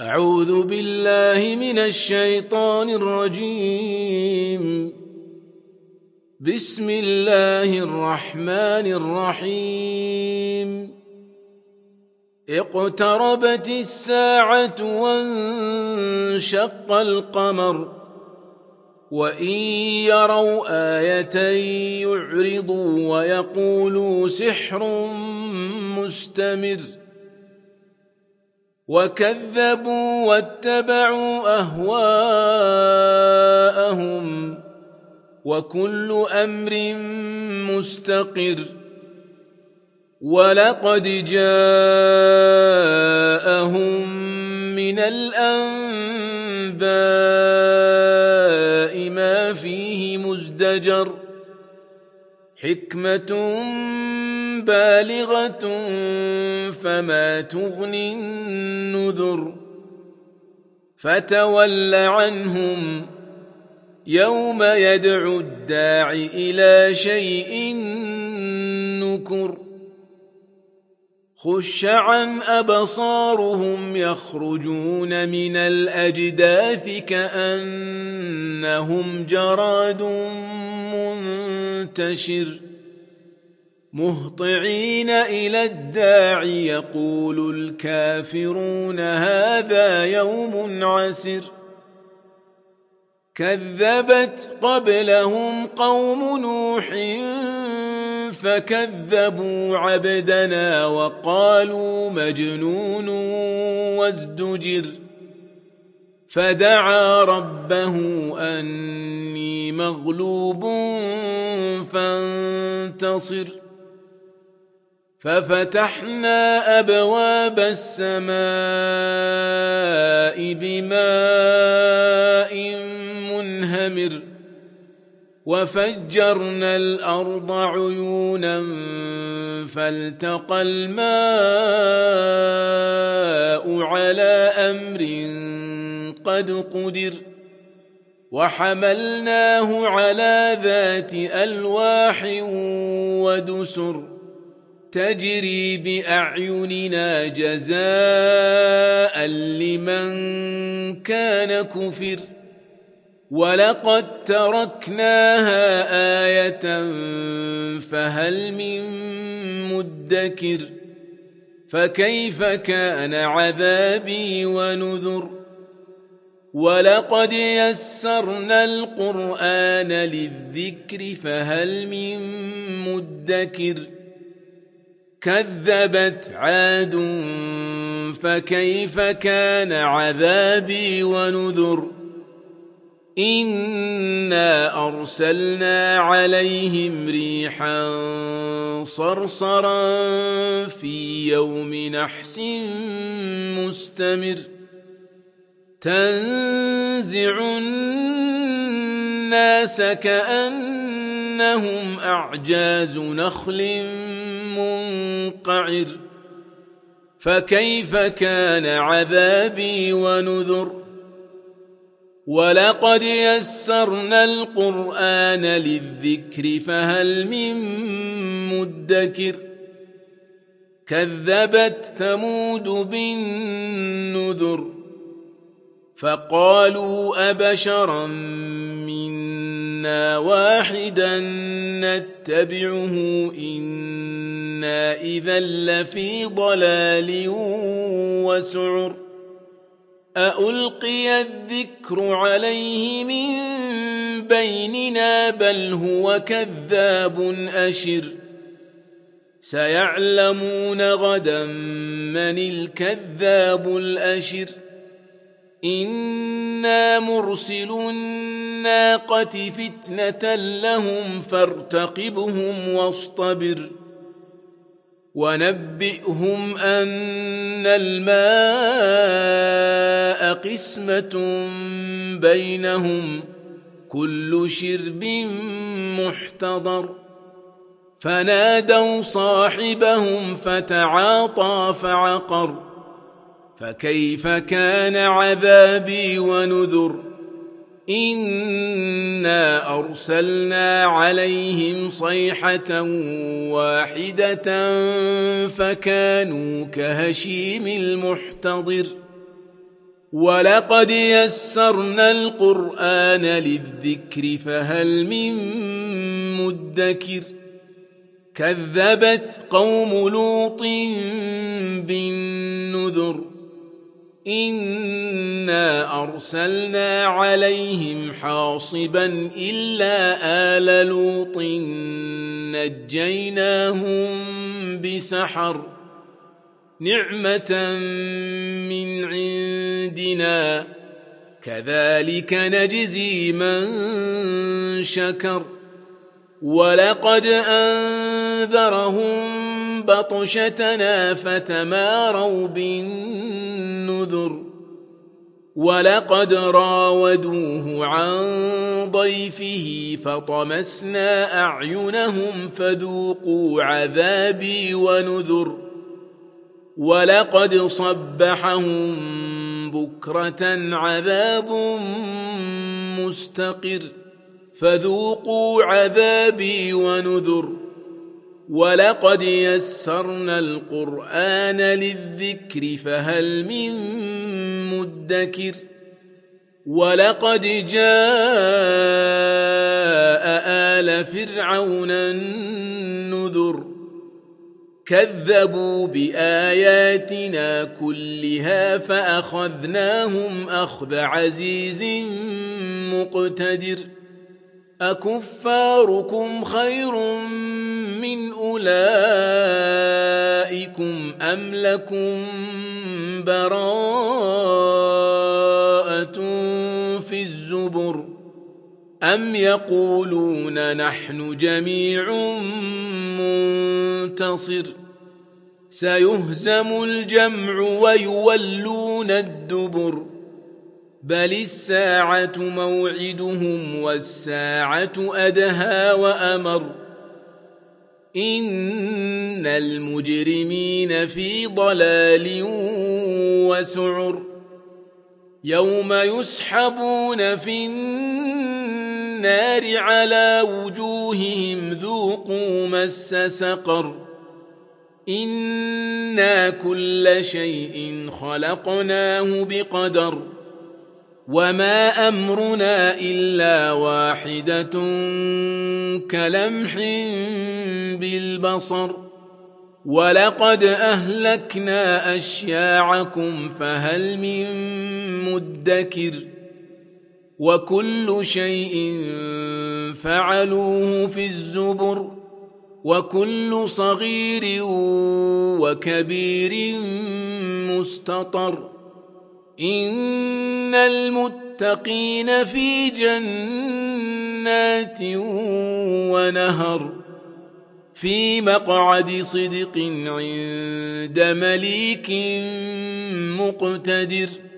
أعوذ بالله من الشيطان الرجيم. بسم الله الرحمن الرحيم. اقتربت الساعة وانشق القمر وإن يروا آية يعرضوا ويقولوا سحر مستمر وكذبوا واتبعوا أهواءهم وكل أمر مستقر ولقد جاءهم من الأنباء ما فيه مزدجر حكمة بالغة فما تغني النذر فتول عنهم يوم يدعو الداع إلى شيء نكر خش عن أبصارهم يخرجون من الأجداث كأنهم جراد منتشر مهطعين إلى الداع يقول الكافرون هذا يوم عسر كذبت قبلهم قوم نوح فكذبوا عبدنا وقالوا مجنون وازدجر فدعا ربه أني مغلوب فانتصر ففتحنا أبواب السماء بماء منهمر وفجرنا الأرض عيونا فالتقى الماء على أمر قد قدر وحملناه على ذات ألواح ودسر تجري بأعيننا جزاء لمن كان كفر ولقد تركناها آية فهل من مدكر فكيف كان عذابي ونذر ولقد يسرنا القرآن للذكر فهل من مدكر كذبت عاد فكيف كان عذابي ونذر إنا أرسلنا عليهم ريحا صرصرا في يوم نحس مستمر تنزع الناس كأنهم أعجاز نخل منقعر فكيف كان عذابي ونذر ولقد يسرنا القرآن للذكر فهل من مدكر كذبت ثمود بالنذر فقالوا أبشرا منا واحدا نتبعه إنا إذا لفي ضلال وسعر أألقي الذكر عليه من بيننا بل هو كذاب أشر سيعلمون غدا من الكذاب الأشر إنا مرسل الناقة فتنة لهم فارتقبهم واصطبر ونبئهم أن الماء قسمة بينهم كل شرب محتضر فنادوا صاحبهم فتعاطى فعقر فكيف كان عذابي ونذر إنا أرسلنا عليهم صيحة واحدة فكانوا كهشيم المحتضر ولقد يسرنا القرآن للذكر فهل من مدكر كذبت قوم لوط بالنذر إنا أرسلنا عليهم حاصبا إلا آل لوط نجيناهم بسحر نعمة من عندنا كذلك نجزي من شكر ولقد أنذرهم بطشتنا فتماروا بالنذر ولقد راودوه عن ضيفه فطمسنا أعينهم فذوقوا عذابي ونذر ولقد صبحهم بكرة عذاب مستقر فذوقوا عذابي ونذر ولقد يسرنا القرآن للذكر فهل من مدكر ولقد جاء آل فرعون النذر كذبوا بآياتنا كلها فأخذناهم أخذ عزيز مقتدر أكفاركم خير من أولئكم أم لكم براءة في الزبر أم يقولون نحن جميع منتصر سيهزم الجمع ويولون الدبر بل الساعة موعدهم والساعة أدهى وأمر إن المجرمين في ضلال وسعر يوم يسحبون في النار على وجوههم ذوقوا مس سقر إنا كل شيء خلقناه بقدر وما أمرنا إلا واحدة كلمح بالبصر ولقد أهلكنا أشياعكم فهل من مدكر وكل شيء فعلوه في الزبر وكل صغير وكبير مستطر إن المتقين في جنات ونهر في مقعد صدق عند مليك مقتدر